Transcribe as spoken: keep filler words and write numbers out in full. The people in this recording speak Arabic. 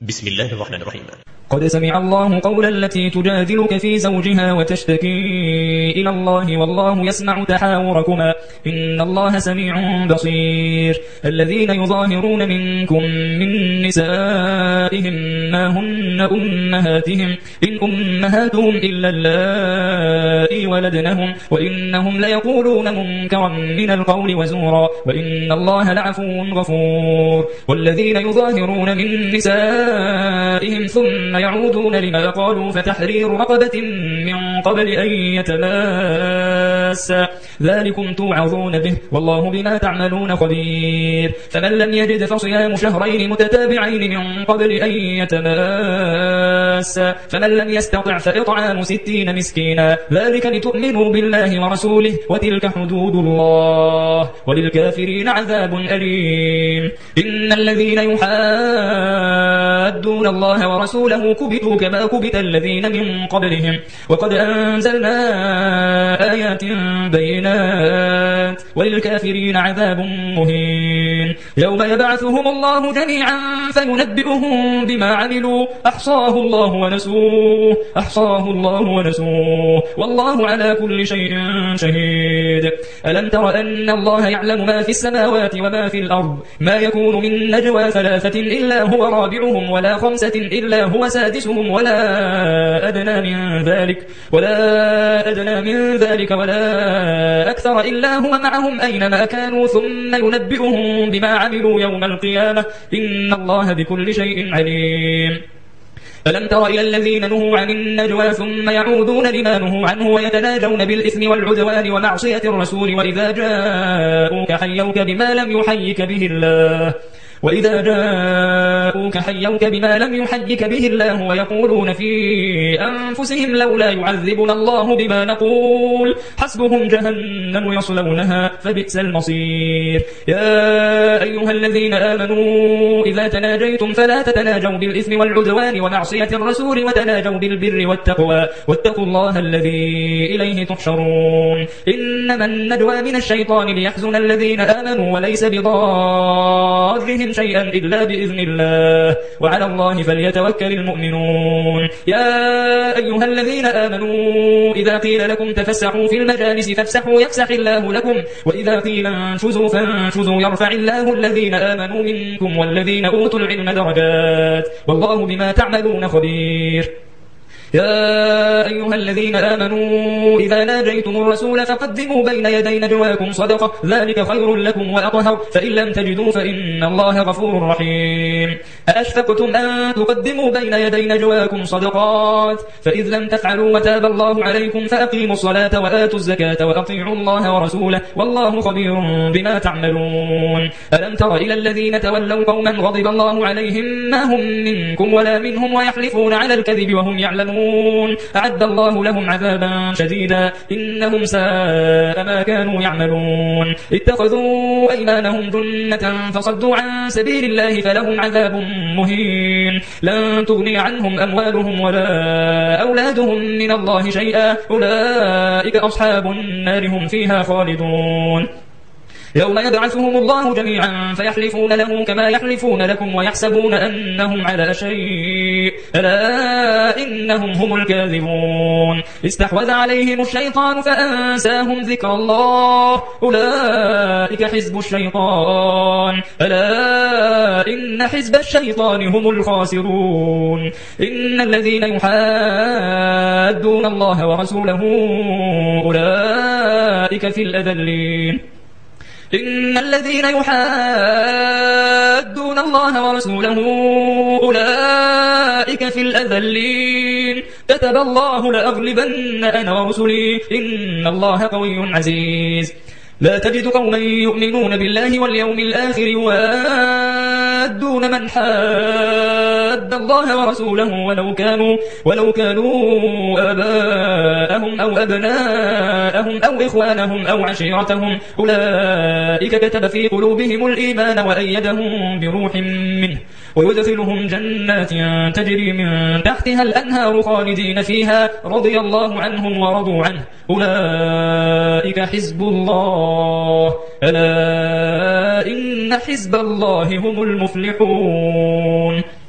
بسم الله الرحمن الرحيم. قد سمع الله قول التي تجادلك في زوجها وتشتكي إلى الله والله يسمع تحاوركما إن الله سميع بصير. الذين يظاهرون منكم من نسائهم ما هن أمهاتهم إن أمهاتهم إلا اللائي ولدنهم وإنهم ليقولون منكرا من القول وزورا وإن الله لعفو غفور. والذين يظاهرون من نسائهم ثم يعودون لما قالوا فتحرير رقبة من قبل أن يتماسا ذلكم توعظون به والله بما تعملون خبير. فمن لم يجد فصيام شهرين متتابعين من قبل أن يتماسا فمن لم يستطع فإطعام ستين مسكينا ذلك لتؤمنوا بالله ورسوله وتلك حدود الله وللكافرين عذاب أليم. إن الذين يحادون الله ورسوله كبتوا كما كبت الذين من قبلهم وقد أنزلنا آيات بينات وللكافرين عذاب مهين. يوم يبعثهم الله جميعا فينبئهم بما عملوا أحصاه الله ونسوه أحصاه الله ونسوه والله على كل شيء شهيد. ألم تر أن الله يعلم ما في السماوات وما في الأرض ما يكون من نجوى ثلاثة إلا هو رابعهم ولا خمسة إلا هو سادسهم ولا أدنى من ذلك ولا أدنى من ذلك ولا أكثر إلا هو معهم أينما كانوا ثم ينبئهم بما عملوا يوم القيامة إن الله بكل شيء عليم. ألم تر إلى الذين نهوا عن النجوى ثم يعودون لما نهوا عنه ويتناجون بالإثم والعدوان ومعصية الرسول وإذا جاءوك حيوك بما لم يحيك به الله وإذا جاءوك حيوك بما لم يحيك به الله ويقولون في أنفسهم لولا يعذبنا الله بما نقول حسبهم جهنم يصلونها فبئس المصير. يا أيها الذين آمنوا إذا تناجيتم فلا تتناجوا بالإثم والعدوان ومعصية الرسول وتناجوا بالبر والتقوى واتقوا الله الذي إليه تحشرون. إنما النجوى من الشيطان ليحزن الذين آمنوا وليس بضارهم شيئا إلا بإذن الله وعلى الله فليتوكل المؤمنون. يا أيها الذين آمنوا إذا قيل لكم تفسحوا في المجالس فافسحوا يفسح الله لكم وإذا قيل انشزوا فانشزوا يرفع الله الذين آمنوا منكم والذين أوتوا العلم درجات والله بما تعملون خبير. يا أيها الذين آمنوا إذا ناجيتم الرسول فقدموا بين يدي نجواكم صدقة ذلك خير لكم وأطهر فإن لم تجدوا فإن الله غفور رحيم. أأشفقتم أن تقدموا بين يدي نجواكم صدقات فإذ لم تفعلوا وتاب الله عليكم فأقيموا الصلاة وآتوا الزكاة وأطيعوا الله ورسوله والله خبير بما تعملون. ألم تر إلى الذين تولوا قوما غضب الله عليهم ما هم منكم ولا منهم ويحلفون على الكذب وهم يعلمون أعد الله لهم عذابا شديدا إنهم ساء ما كانوا يعملون. اتخذوا أيمانهم جنة فصدوا عن سبيل الله فلهم عذاب مهين. لن تغني عنهم أموالهم ولا أولادهم من الله شيئا أولئك أصحاب النار هم فيها خالدون. يوم يبعثهم الله جميعا فيحلفون له كما يحلفون لكم ويحسبون أنهم على شيء ألا إنهم هم الكاذبون. استحوذ عليهم الشيطان فأنساهم ذكر الله أولئك حزب الشيطان ألا إن حزب الشيطان هم الخاسرون. إن الذين يحادون الله ورسوله أولئك في الأذلين. إن الذين يحادون الله ورسوله أولئك في الأذلين كتب الله لأغلبن أنا ورسلي إن الله قوي عزيز. لا تجد قوما يؤمنون بالله واليوم الآخر يوادون من حاد الله ورسوله ولو كانوا ولو كانوا آباءهم أو أبناءهم أو إخوانهم أو عشيرتهم أولئك كتب في قلوبهم الإيمان وأيدهم بروح منه ويدخلهم جنات تجري من تحتها الأنهار خالدين فيها رضي الله عنهم ورضوا عنه أولئك حزب الله ألا إن حزب الله هم المفلحون.